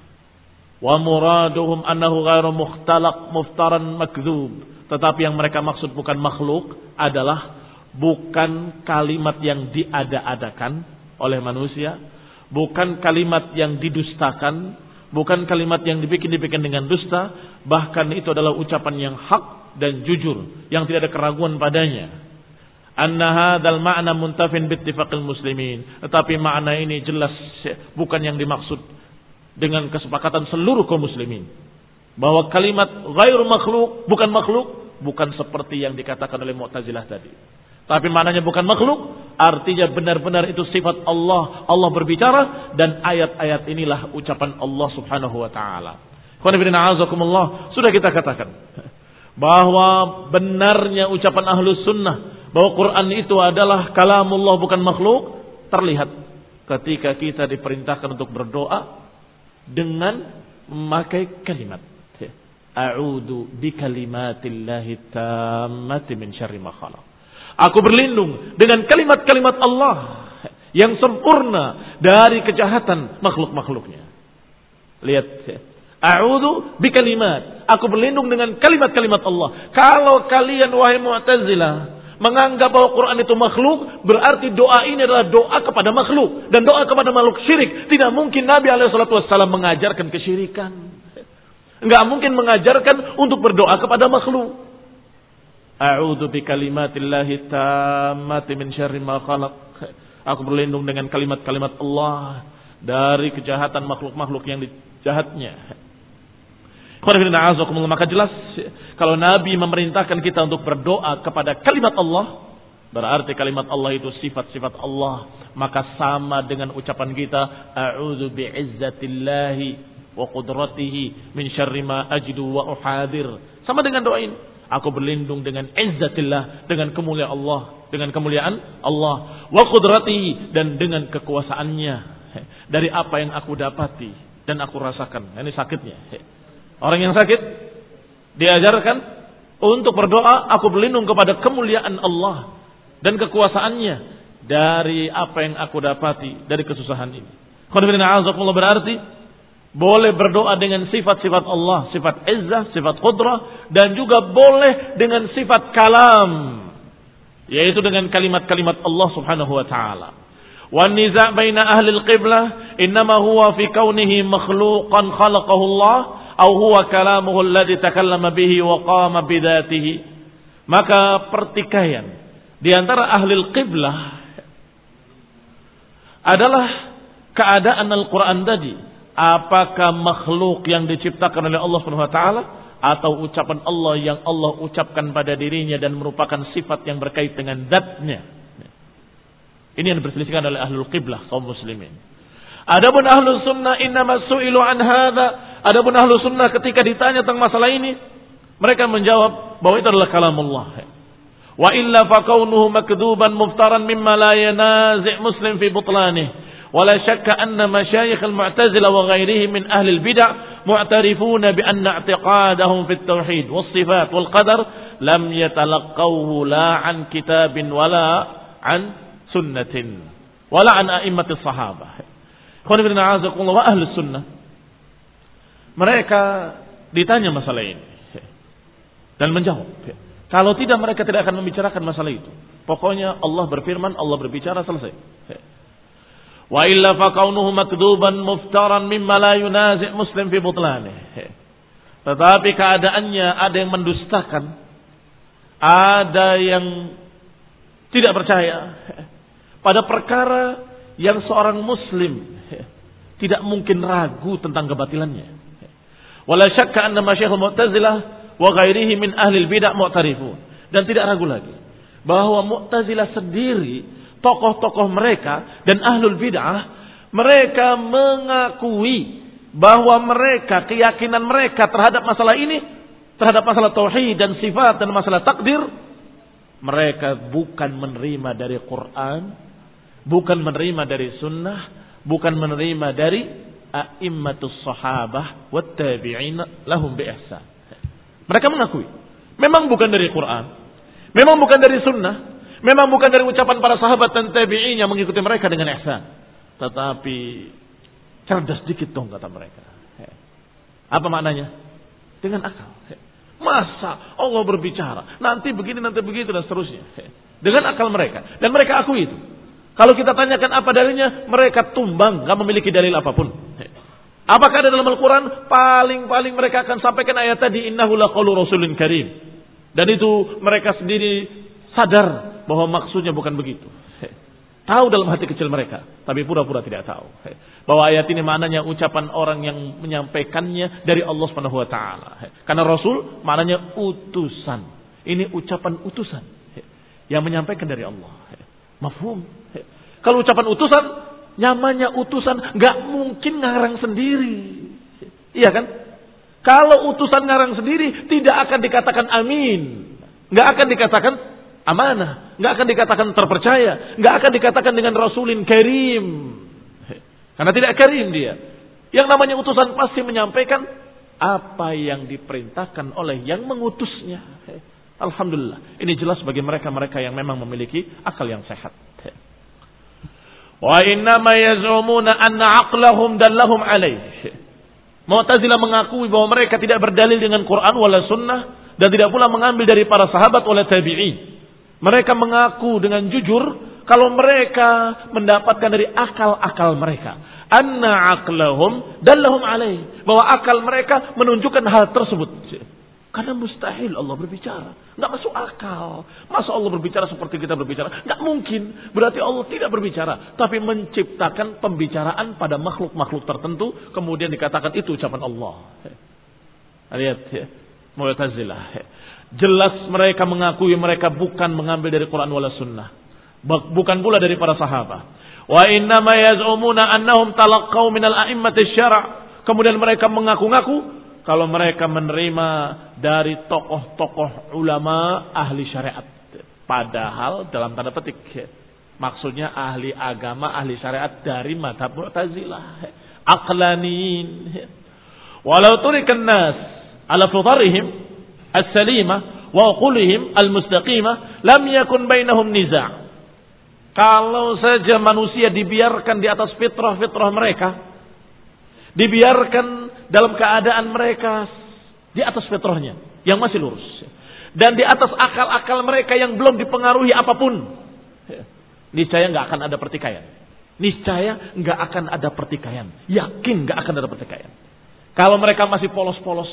S2: Wa muraduhum annahu ghairu mukhtalaq muftaran makdzub. Tetapi yang mereka maksud bukan makhluk adalah bukan kalimat yang diada-adakan oleh manusia, bukan kalimat yang didustakan, bukan kalimat yang dibikin-dibikin dengan dusta, bahkan itu adalah ucapan yang hak dan jujur, yang tidak ada keraguan padanya. Anna hadzal ma'na muntafin bittifaqil muslimin. Tetapi makna ini jelas bukan yang dimaksud dengan kesepakatan seluruh kaum muslimin. Bahwa kalimat ghairu makhluk, bukan makhluk, bukan seperti yang dikatakan oleh Mu'tazilah tadi. Tapi maknanya bukan makhluk, artinya benar-benar itu sifat Allah. Allah berbicara dan ayat-ayat inilah ucapan Allah Subhanahu wa taala. Sudah kita katakan bahwa benarnya ucapan Ahlus Sunnah bahwa Quran itu adalah kalamullah bukan makhluk terlihat ketika kita diperintahkan untuk berdoa dengan memakai kalimat A'udzu bikalimatillahi tammati min syarri ma khalaq. Aku berlindung dengan kalimat-kalimat Allah yang sempurna dari kejahatan makhluk-makhluknya. Lihat, a'udzu bikalimat. Aku berlindung dengan kalimat-kalimat Allah. Kalau kalian wahai Mu'tazilah menganggap bahwa Quran itu makhluk, berarti doa ini adalah doa kepada makhluk, dan doa kepada makhluk syirik. Tidak mungkin Nabi alaihi salatu wasallam mengajarkan kesyirikan. Enggak mungkin mengajarkan untuk berdoa kepada makhluk. A'udzu bikalimatillahi tammati min syarri ma khalaq. Aku berlindung dengan kalimat-kalimat Allah dari kejahatan makhluk-makhluk yang dijahatnya. Maka jelas kalau Nabi memerintahkan kita untuk berdoa kepada kalimat Allah, berarti kalimat Allah itu sifat-sifat Allah, maka sama dengan ucapan kita a'udzu bi'izzatillahi wa qudratihi min syarri ma ajidu wa uhadir. Sama dengan doa ini. Aku berlindung dengan izzatillah, dengan kemuliaan Allah, dengan kemuliaan Allah, wa qudratihi, dan dengan kekuasaannya, dari apa yang aku dapati dan aku rasakan. Ini sakitnya. Orang yang sakit diajarkan untuk berdoa, aku berlindung kepada kemuliaan Allah dan kekuasaannya dari apa yang aku dapati dari kesusahan ini. Berarti boleh berdoa dengan sifat-sifat Allah, sifat izzah, sifat qudrah, dan juga boleh dengan sifat kalam yaitu dengan kalimat-kalimat Allah Subhanahu wa taala. Wan niza' baina ahli al-qiblah innama huwa fi kaunihi makhluqan khalaqahu Allah aw huwa kalamuhu alladhi takallama bihi wa qama bidzatihi. Maka pertikaian di antara ahli al-qiblah adalah keadaan Al-Qur'an tadi, apakah makhluk yang diciptakan oleh Allah Subhanahu wa taala atau ucapan Allah yang Allah ucapkan pada dirinya dan merupakan sifat yang berkait dengan zatnya. Ini yang diperselisihkan oleh ahlul qiblah kaum muslimin. Adapun ahlus sunnah innama su'ilu an hadza. Adapun ahlus sunnah ketika ditanya tentang masalah ini, mereka menjawab bahwa itu adalah kalamullah. Wa illa fa kaunuhu makdzuban muftaran mimma la yanazi' muslim fi butlanihi. ولا شك أن مشايخ المعتزلة وغيرهم من أهل البدع معترفون بأن اعتقادهم في التوحيد والصفات والقدر لم يتلقوه لا عن كتاب ولا عن سنة ولا عن أئمة الصحابة. Khawani bin a'azakumullah wa ahli sunnah, mereka ditanya masalah ini dan menjawab. Kalau tidak, mereka tidak akan membicarakan masalah itu. Pokoknya Allah berfirman, Allah berbicara, selesai. Wa illa fa kaunuhu makduban muftaran mimma la yunazi' muslim fi butlani. Tetapi keadaannya ada yang mendustakan, ada yang tidak percaya pada perkara yang seorang muslim tidak mungkin ragu tentang kebatilannya. Wala syakka anna masyayikhul Mu'tazilah wa ghairihi min ahli al-bid'ah mu'tarifun. Dan tidak ragu lagi bahwa Mu'tazilah sendiri, tokoh-tokoh mereka dan ahlul bid'ah, mereka mengakui bahwa mereka, keyakinan mereka terhadap masalah ini, terhadap masalah tauhid dan sifat dan masalah takdir, mereka bukan menerima dari Quran, bukan menerima dari sunnah, bukan menerima dari a'immatus sahabah wat tabi'in lahum bi ihsan. Mereka mengakui memang bukan dari Quran, memang bukan dari sunnah, memang bukan dari ucapan para sahabat dan tabi'in yang mengikuti mereka dengan ihsan. Tetapi cerdas dikit dong kata mereka. Apa maknanya? Dengan akal. Masa Allah berbicara, nanti begini, nanti begitu dan seterusnya. Dengan akal mereka. Dan mereka akui itu. Kalau kita tanyakan apa dalilnya, mereka tumbang, gak memiliki dalil apapun. Apakah ada dalam Al-Quran? Paling-paling mereka akan sampaikan ayat tadi, innahu laqaulu rasulin karim. Dan itu mereka sendiri sadar bahwa maksudnya bukan begitu. Tahu dalam hati kecil mereka, tapi pura-pura tidak tahu bahwa ayat ini maknanya ucapan orang yang menyampaikannya dari Allah Subhanahu wa taala. Karena Rasul maknanya utusan. Ini ucapan utusan yang menyampaikan dari Allah. Mafhum? Kalau ucapan utusan, namanya utusan, nggak mungkin ngarang sendiri. Iya kan? Kalau utusan ngarang sendiri, tidak akan dikatakan amin, nggak akan dikatakan amanah, nggak akan dikatakan terpercaya, nggak akan dikatakan dengan Rasulin Karim, karena tidak karim dia. Yang namanya utusan pasti menyampaikan apa yang diperintahkan oleh yang mengutusnya. Alhamdulillah, ini jelas bagi mereka-mereka yang memang memiliki akal yang sehat. Wa innama yaz'umuna anna aqlahum dallahum alaih. Mu'tazilah mengakui bahwa mereka tidak berdalil dengan Quran wala sunnah dan tidak pula mengambil dari para sahabat wala tabi'in. Mereka mengaku dengan jujur kalau mereka mendapatkan dari akal-akal mereka. Anna aqlahum dallahum alaih. Bahwa akal mereka menunjukkan hal tersebut. Karena mustahil Allah berbicara. Nggak masuk akal. Masa Allah berbicara seperti kita berbicara? Nggak mungkin. Berarti Allah tidak berbicara. Tapi menciptakan pembicaraan pada makhluk-makhluk tertentu. Kemudian dikatakan itu ucapan Allah. Lihat ya. Mu'tazilah. Jelas mereka mengakui mereka bukan mengambil dari Quran wala sunnah. Bukan pula dari para sahabat. Wa innama yaz'umuna annahum talaqqaw minal a'immati syara'. Kemudian mereka mengaku-ngaku kalau mereka menerima dari tokoh-tokoh ulama ahli syariat. Padahal dalam tanda petik maksudnya ahli agama, ahli syariat dari mazhab Mu'tazilah. Aqlaniin. Walau turikan nas ala fitarihim as-salimah wa qulihim al-mustaqimah lam yakun bainahum niza'. Kalau saja manusia dibiarkan di atas fitrah-fitrah mereka, dibiarkan dalam keadaan mereka di atas fitrahnya yang masih lurus, dan di atas akal-akal mereka yang belum dipengaruhi apapun, niscaya nggak akan ada pertikaian. Niscaya nggak akan ada pertikaian. Yakin nggak akan ada pertikaian. Kalau mereka masih polos-polos,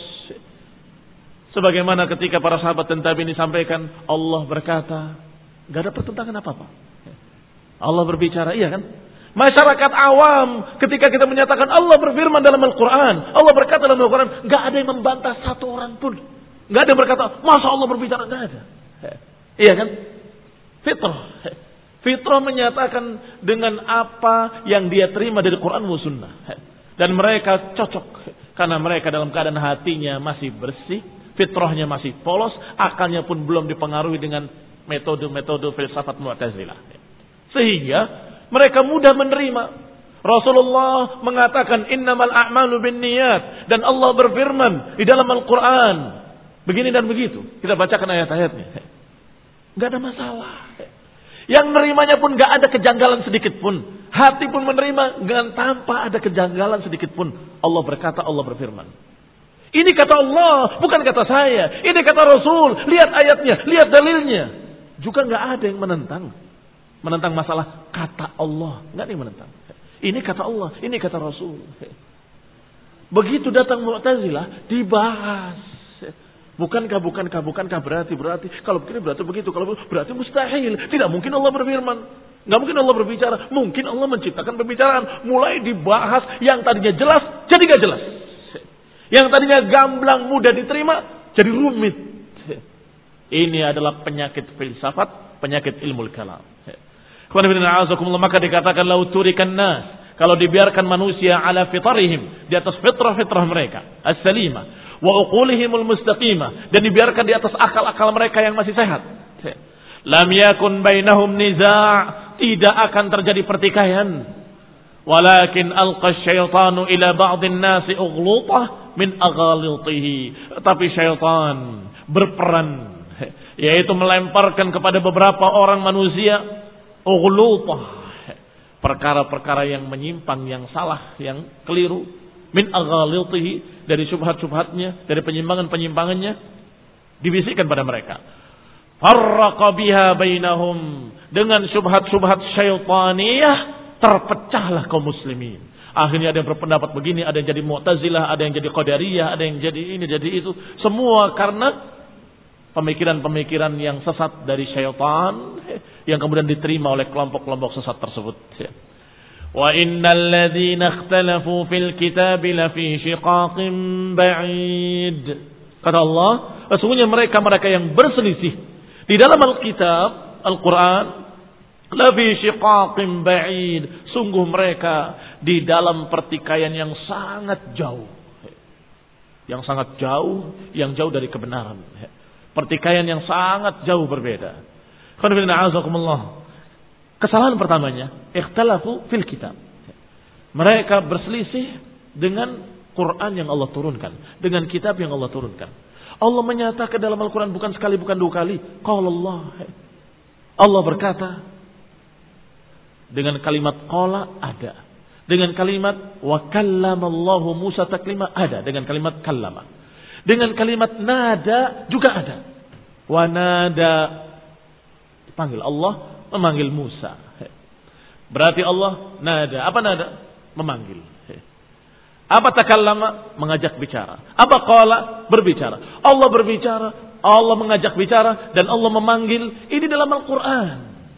S2: sebagaimana ketika para sahabat dan tabi'in disampaikan, Allah berkata, nggak ada pertentangan apa-apa. Allah berbicara, iya kan? Masyarakat awam ketika kita menyatakan Allah berfirman dalam Al-Quran, Allah berkata dalam Al-Quran, nggak ada yang membantah satu orang pun. Nggak ada yang berkata, masa Allah berbicara? Nggak ada. Iya kan? Fitrah. Fitrah menyatakan dengan apa yang dia terima dari Quran wa Sunnah. Dan mereka cocok. Karena mereka dalam keadaan hatinya masih bersih, fitrahnya masih polos, akalnya pun belum dipengaruhi dengan metode-metode filsafat Mu'tazilah. Sehingga mereka mudah menerima. Rasulullah mengatakan innamal a'malu binniyat, dan Allah berfirman di dalam Al-Qur'an begini dan begitu. Kita bacakan ayat-ayatnya. Enggak ada masalah. Yang nerimanya pun enggak ada kejanggalan sedikit pun. Hati pun menerima dengan tanpa ada kejanggalan sedikit pun. Allah berkata, Allah berfirman. Ini kata Allah, bukan kata saya. Ini kata Rasul. Lihat ayatnya, lihat dalilnya. Juga enggak ada yang menentang. Menentang masalah kata Allah. Enggak ada yang menentang. Ini kata Allah, ini kata Rasul. Begitu datang Mu'tazilah, dibahas. Bukankah, bukankah, bukankah, berarti, berarti. Kalau begini berarti begitu. Kalau berarti mustahil. Tidak mungkin Allah berfirman. Nggak mungkin Allah berbicara. Mungkin Allah menciptakan pembicaraan. Mulai dibahas yang tadinya jelas, jadi nggak jelas. Yang tadinya gamblang, mudah diterima, jadi rumit. Ini adalah penyakit filsafat, penyakit ilmu kalam. Maka dikatakan lauturikan nas. Kalau dibiarkan manusia ala fitrihim, di atas fitrah-fitrah mereka, as-salimah. Wa uqulihimul mustaqimah, dan dibiarkan di atas akal-akal mereka yang masih sehat. Lam yakun bainahum niza', tidak akan terjadi pertikaian. Walakin alqa syaitanu ila ba'dhin nasi ughlutah min aghalitihi. Tapi syaitan berperan, yaitu melemparkan kepada beberapa orang manusia ughlutah, perkara-perkara yang menyimpang, yang salah, yang keliru. Min aghalitihi, dari syubhat-syubhatnya, dari penyimpangan-penyimpangannya, dibisikkan pada mereka. Farraqa biha bainahum, dengan syubhat-syubhat syaitaniyah terpecahlah kaum muslimin. Akhirnya ada yang berpendapat begini, ada yang jadi Mu'tazilah, ada yang jadi Qadariyah, ada yang jadi ini, jadi itu. Semua karena pemikiran-pemikiran yang sesat dari syaitan, yang kemudian diterima oleh kelompok-kelompok sesat tersebut. Wa innal ladzina ikhtalafu fil kitabi lafi shiqaqin ba'id. Kata Allah, sesungguhnya mereka-mereka yang berselisih di dalam Alkitab, Al-Quran, lafi shiqaqin ba'id, sungguh mereka di dalam pertikaian yang sangat jauh. Yang sangat jauh, yang jauh dari kebenaran. Pertikaian yang sangat jauh berbeda. Alhamdulillah. Kesalahan pertamanya, ikhtalafu fil kitab. Mereka berselisih dengan Quran yang Allah turunkan, dengan kitab yang Allah turunkan. Allah menyatakan dalam Al-Quran bukan sekali, bukan dua kali. Qala Allah. Allah berkata dengan kalimat qala ada. Dengan kalimat wa kallamallahu Musa taklima ada. Dengan kalimat kallama. Dengan kalimat nada juga ada. Wa nada, panggil Allah, memanggil Musa. Berarti Allah nada. Apa nada? Memanggil. Apa takallama? Mengajak bicara. Apa qala? Berbicara. Allah berbicara, Allah mengajak bicara, dan Allah memanggil. Ini dalam Al-Quran.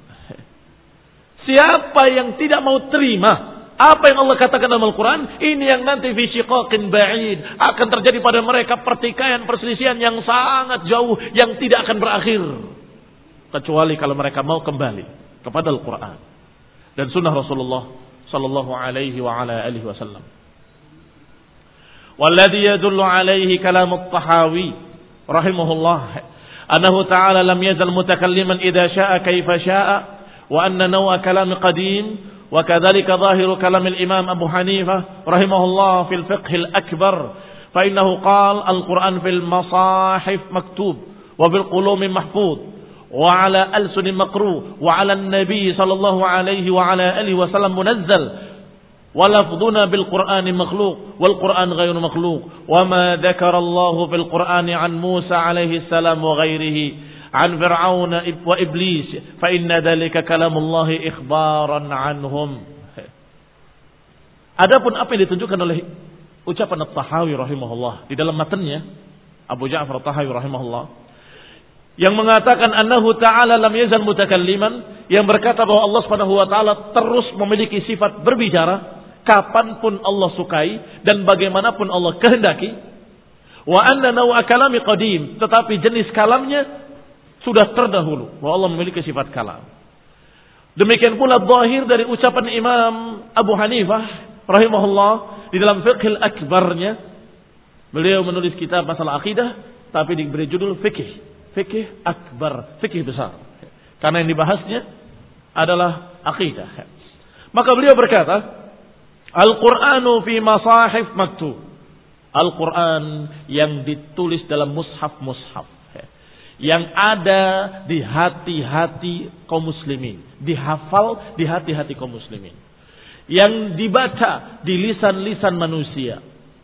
S2: Siapa yang tidak mau terima apa yang Allah katakan dalam Al-Quran, ini yang nanti fi shiqaqin ba'id, akan terjadi pada mereka pertikaian, perselisihan yang sangat jauh, yang tidak akan berakhir. Kecuali kalau mereka mau kembali kepada Al-Quran dan sunnah Rasulullah sallallahu alaihi wa ala alihi wasallam. Walladhi yadullu alaihi kalam at-Tahawi rahimahullah annahu ta'ala lam yazal mutakalliman idza syaa'a kaifa syaa'a wa anna naw'a kalam qadim wa kadzalika zahiru kalam al-Imam Abu Hanifah rahimahullah fil fiqh al-akbar fa innahu qala al-Quran fil masahif maktub wa bil qulum mahfuz وعلى ألسن مقروء وعلى النبي صلى الله عليه وعلى آله وسلم منزل walafduna bil Qur'ani makhluq wal Qur'an ghairu makhluq wa ma dzakara Allah fil Qur'ani an Musa alaihi salam wa ghairihi an Fir'aun wa iblis fa inna dzalika kalamullah ikhbaran anhum. Adapun apa yang ditunjukkan oleh ucapan At-Tahawi rahimahullah di dalam matanya Abu Ja'far At-Tahawi rahimahullah yang mengatakan annahu ta'ala lam yazal mutakalliman, yang berkata bahwa Allah Subhanahu wa taala terus memiliki sifat berbicara kapanpun Allah sukai dan bagaimanapun Allah kehendaki. Wa anna naw'a kalami qadim, tetapi jenis kalamnya sudah terdahulu bahwa Allah memiliki sifat kalam. Demikian pula zahir dari ucapan Imam Abu Hanifah rahimahullah di dalam Fiqhul Akbarnya. Beliau menulis kitab masalah akidah tapi diberi judul fikih. Fikih akbar, fikih besar. Karena yang dibahasnya adalah akidah. Maka beliau berkata, Al-Qur'anu fi masahif maktub. Al-Quran yang ditulis dalam mushaf-mushaf. Yang ada di hati-hati kaum muslimin. Dihafal di hati-hati kaum muslimin. Yang dibaca di lisan-lisan manusia.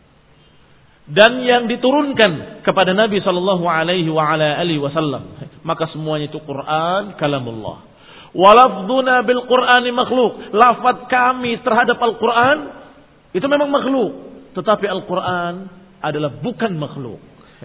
S2: Dan yang diturunkan kepada Nabi sallallahu alaihi wa ala alihi wasallam, maka semuanya itu Quran kalamullah. Walafduna bil Qur'ani makhluk, lafaz kami terhadap Al-Qur'an itu memang makhluk, tetapi Al-Qur'an adalah bukan makhluk.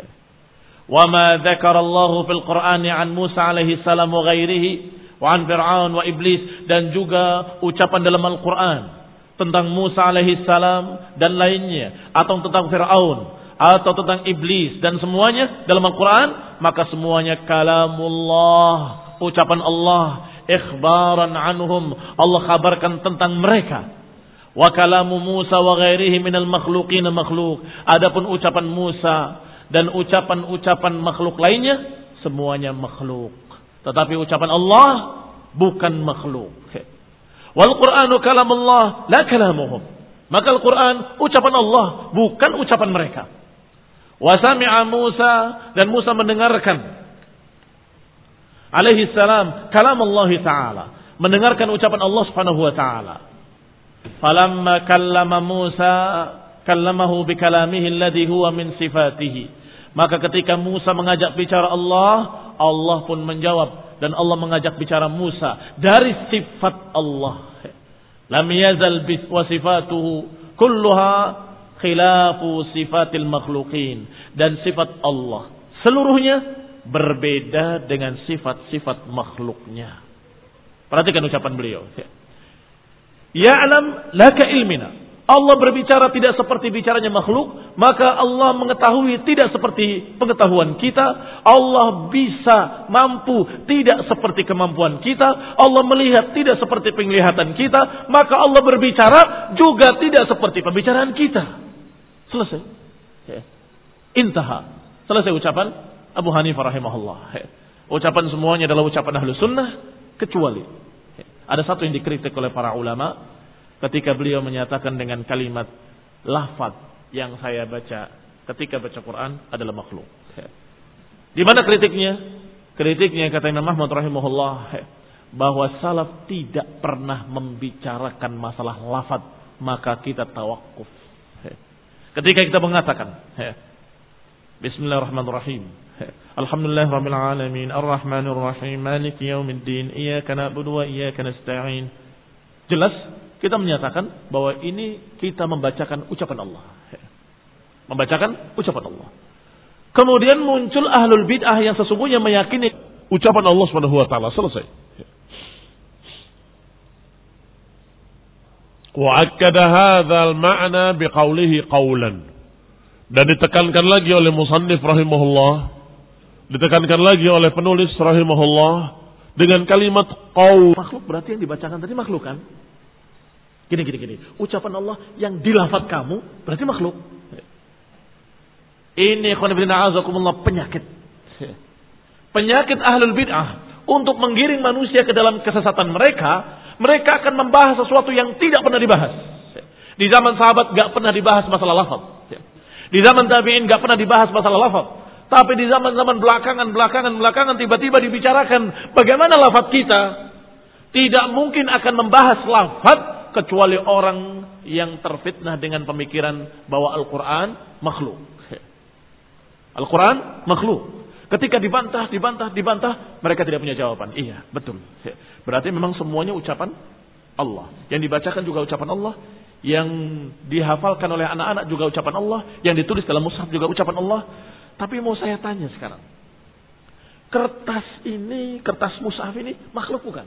S2: Wa ma dzakarallahu fil Qur'ani an Musa alaihi salam wa ghairihi wa an Fir'aun wa iblis, dan juga ucapan dalam Al-Qur'an tentang Musa alaihi salam dan lainnya, atau tentang Fir'aun, atau tentang iblis, dan semuanya dalam Al-Quran, maka semuanya kalamullah, ucapan Allah, ikhbaran anhum, Allah kabarkan tentang mereka. Wa kalamu Musa wa ghairihi minal makhluqina makhluk. Adapun ucapan Musa dan ucapan-ucapan makhluk lainnya, semuanya makhluk. Tetapi ucapan Allah bukan makhluk. Wal Qur'anu kalamullah la kalamuhum. Maka Al-Qur'an ucapan Allah, bukan ucapan mereka. Wa sami'a Musa, dan Musa mendengarkan alaihi salam kalamullah ta'ala, mendengarkan ucapan Allah Subhanahu wa ta'ala. Falamma kallama Musa kallamahu bi kalamihi alladhi huwa min sifatihi. Maka ketika Musa mengajak bicara Allah, Allah pun menjawab, dan Allah mengajak bicara Musa dari sifat Allah. Lam yazal bi wa sifatuhu kulluha khilafu sifatil makhluqin. Dan sifat Allah seluruhnya berbeda dengan sifat-sifat makhluknya. Perhatikan ucapan beliau. Ya'lam laka ilmina. Allah berbicara tidak seperti bicaranya makhluk, maka Allah mengetahui tidak seperti pengetahuan kita. Allah bisa mampu tidak seperti kemampuan kita. Allah melihat tidak seperti penglihatan kita, maka Allah berbicara juga tidak seperti pembicaraan kita. Selesai. Intaha. Selesai ucapan Abu Hanifah rahimahullah. Ucapan semuanya adalah ucapan ahlu sunnah, kecuali ada satu yang dikritik oleh para ulama ketika beliau menyatakan dengan kalimat lafaz yang saya baca ketika baca Quran adalah makhluk. Di mana kritiknya? Kritiknya kata Imam Ahmad rahimahullah bahwa salaf tidak pernah membicarakan masalah lafaz, maka kita tawakuf. Ketika kita mengatakan Bismillahirrahmanirrahim, Alhamdulillahirabbil alamin, Arrahmanir rahim, Maliki yaumiddin, Iyyaka na'budu wa iyyaka nasta'in. Jelas kita menyatakan bahwa ini kita membacakan ucapan Allah. Membacakan ucapan Allah. Kemudian muncul ahlul bid'ah yang sesungguhnya meyakini ucapan Allah Subhanahu wa taala. Selesai.
S3: Wa akkada hadzal ma'na biqaulihi qaulan. Dan ditekankan lagi oleh musannif rahimahullah, ditekankan lagi oleh penulis rahimahullah dengan kalimat qaul.
S2: Makhluk berarti yang dibacakan tadi makhluk kan? Gini, gini, gini. Ucapan Allah yang dilafaz kamu berarti makhluk. Ini khonibina azakumullah penyakit. Penyakit ahlul bid'ah untuk menggiring manusia ke dalam kesesatan mereka. Mereka akan membahas sesuatu yang tidak pernah dibahas. Di zaman sahabat gak pernah dibahas masalah lafaz. Di zaman tabi'in gak pernah dibahas masalah lafaz. Tapi di zaman-zaman belakangan, belakangan, belakangan tiba-tiba dibicarakan bagaimana lafaz kita. Tidak mungkin akan membahas lafaz kecuali orang yang terfitnah dengan pemikiran bahwa Al-Quran makhluk. Al-Quran makhluk. Ketika dibantah, dibantah, dibantah, mereka tidak punya jawaban. Iya, betul. Berarti memang semuanya ucapan Allah. Yang dibacakan juga ucapan Allah. Yang dihafalkan oleh anak-anak juga ucapan Allah. Yang ditulis dalam mushaf juga ucapan Allah. Tapi mau saya tanya sekarang. Kertas ini, kertas mushaf ini makhluk bukan?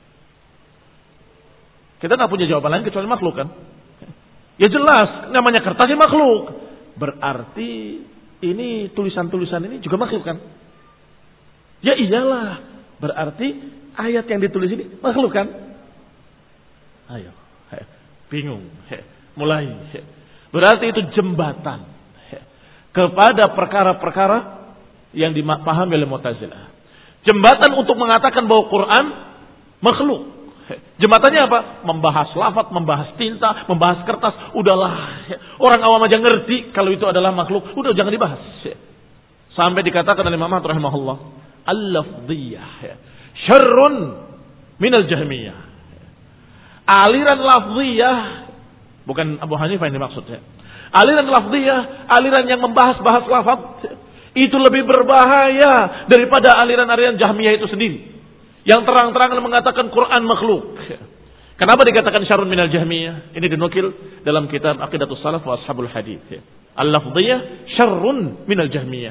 S2: Kita tidak punya jawaban lain kecuali makhluk kan? Ya jelas, namanya kertasnya makhluk. Berarti ini tulisan-tulisan ini juga makhluk kan? Ya iyalah. Berarti ayat yang ditulis ini makhluk kan? Ayo. Bingung. Mulai. Berarti itu jembatan kepada perkara-perkara yang dipahami oleh Mu'tazilah. Jembatan untuk mengatakan bahwa Quran makhluk. Jembatannya apa? Membahas lafaz, membahas tinta, membahas kertas. Udahlah. Orang awam aja ngerti kalau itu adalah makhluk. Udah jangan dibahas. Sampai dikatakan oleh Imam Ahmad rahimahullah, al-lafdhiyah syarrun minal jahmiyah. Aliran lafdhiyah, bukan Abu Hanifah yang dimaksudnya. Aliran lafdhiyah, aliran yang membahas-bahas lafaz, itu lebih berbahaya daripada aliran-aliran Jahmiyah itu sendiri. Yang terang-terangan mengatakan Quran makhluk. Kenapa dikatakan syarrun minal jahmiyah? Ini dinukil dalam kitab Aqidatus Salaf wa Ashabul Hadits. Al-lafdhiyah syarrun minal jahmiyah.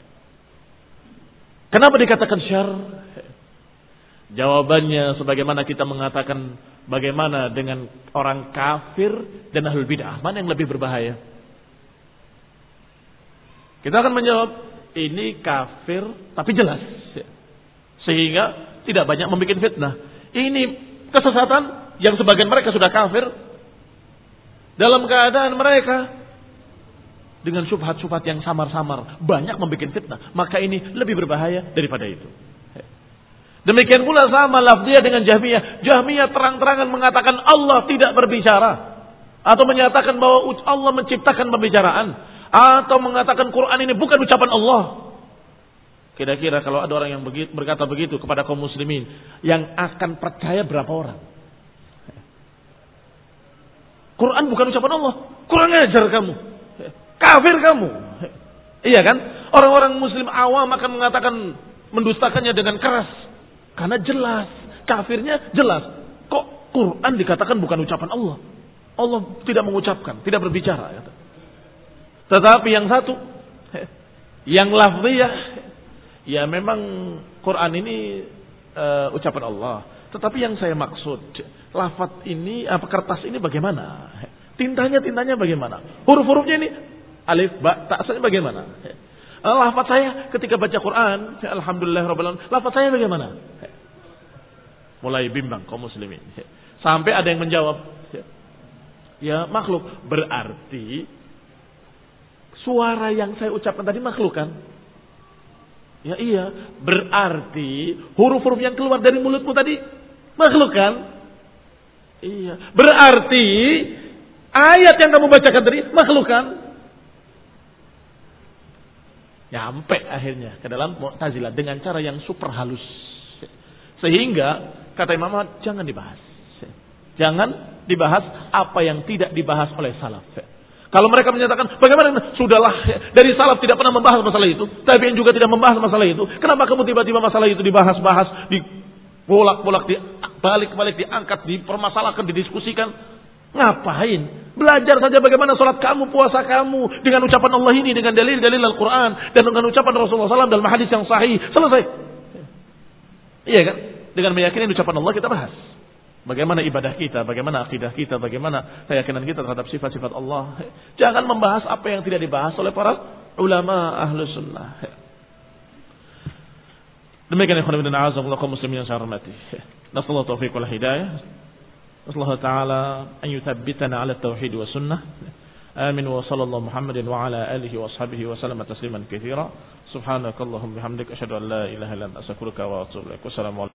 S2: Kenapa dikatakan syarr? Jawabannya sebagaimana kita mengatakan bagaimana dengan orang kafir dan ahlul bid'ah. Mana yang lebih berbahaya? Kita akan menjawab ini kafir tapi jelas. Sehingga tidak banyak membuat fitnah. Ini kesesatan yang sebagian mereka sudah kafir dalam keadaan mereka dengan syubhat-syubhat yang samar-samar banyak membuat fitnah. Maka ini lebih berbahaya daripada itu. Demikian pula sama lafziyah dengan Jahmiyah. Jahmiyah terang-terangan mengatakan Allah tidak berbicara atau menyatakan bahwa Allah menciptakan pembicaraan atau mengatakan Quran ini bukan ucapan Allah. Kira-kira kalau ada orang yang begitu, berkata begitu kepada kaum muslimin, yang akan percaya berapa orang? Quran bukan ucapan Allah. Kurang ajar kamu. Kafir kamu. Iya kan? Orang-orang muslim awam akan mengatakan mendustakannya dengan keras. Karena jelas. Kafirnya jelas. Kok Quran dikatakan bukan ucapan Allah? Allah tidak mengucapkan, tidak berbicara. Tetapi yang satu, yang lafziyah, ya memang Quran ini uh, ucapan Allah. Tetapi yang saya maksud, lafaz ini, apa kertas ini bagaimana? Tintanya, tintanya bagaimana? Huruf-hurufnya ini, alif, ba, ta, bagaimana? Uh, lafaz saya ketika baca Quran, alhamdulillah rabbil alamin, lafaz saya bagaimana? Mulai bimbang kaum muslimin. Sampai ada yang menjawab, ya makhluk. Berarti suara yang saya ucapkan tadi makhluk kan? Ya iya, berarti huruf-huruf yang keluar dari mulutmu tadi makhluk kan? Iya, berarti ayat yang kamu bacakan tadi makhluk kan? Nyampe akhirnya ke dalam Mu'tazilah dengan cara yang super halus. Sehingga kata Imam Ahmad jangan dibahas. Jangan dibahas apa yang tidak dibahas oleh salaf. Kalau mereka menyatakan, bagaimana? Sudahlah, dari salaf tidak pernah membahas masalah itu. Tabi'in juga tidak membahas masalah itu. Kenapa kamu tiba-tiba masalah itu dibahas-bahas, dibolak-bolak, dibalik-balik, diangkat, dipermasalahkan, didiskusikan? Ngapain? Belajar saja bagaimana sholat kamu, puasa kamu, dengan ucapan Allah ini, dengan dalil-dalil Al-Quran, dan dengan ucapan Rasulullah shallallahu alaihi wasallam dalam hadis yang sahih. Selesai. Iya kan? Dengan meyakini ucapan Allah kita bahas. Bagaimana ibadah kita, bagaimana akidah kita, bagaimana keyakinan kita terhadap sifat-sifat Allah. Jangan membahas apa yang tidak dibahas oleh para ulama ahlu sunnah. Demikian ikhwan fillah a'azakumullah kaum muslimin yang saya hormati. Nasallahu taufiq wal hidayah. Nasallahu ta'ala an yuthabbitana 'ala tauhid wa sunnah. Amin wa sallallahu Muhammadin wa ala alihi wa ashabihi wa sallama tasliman katsira. Subhanakallahumma bihamdika asyhadu an la ilaha illa anta astaghfiruka wa atubu ilaik. Wassalamu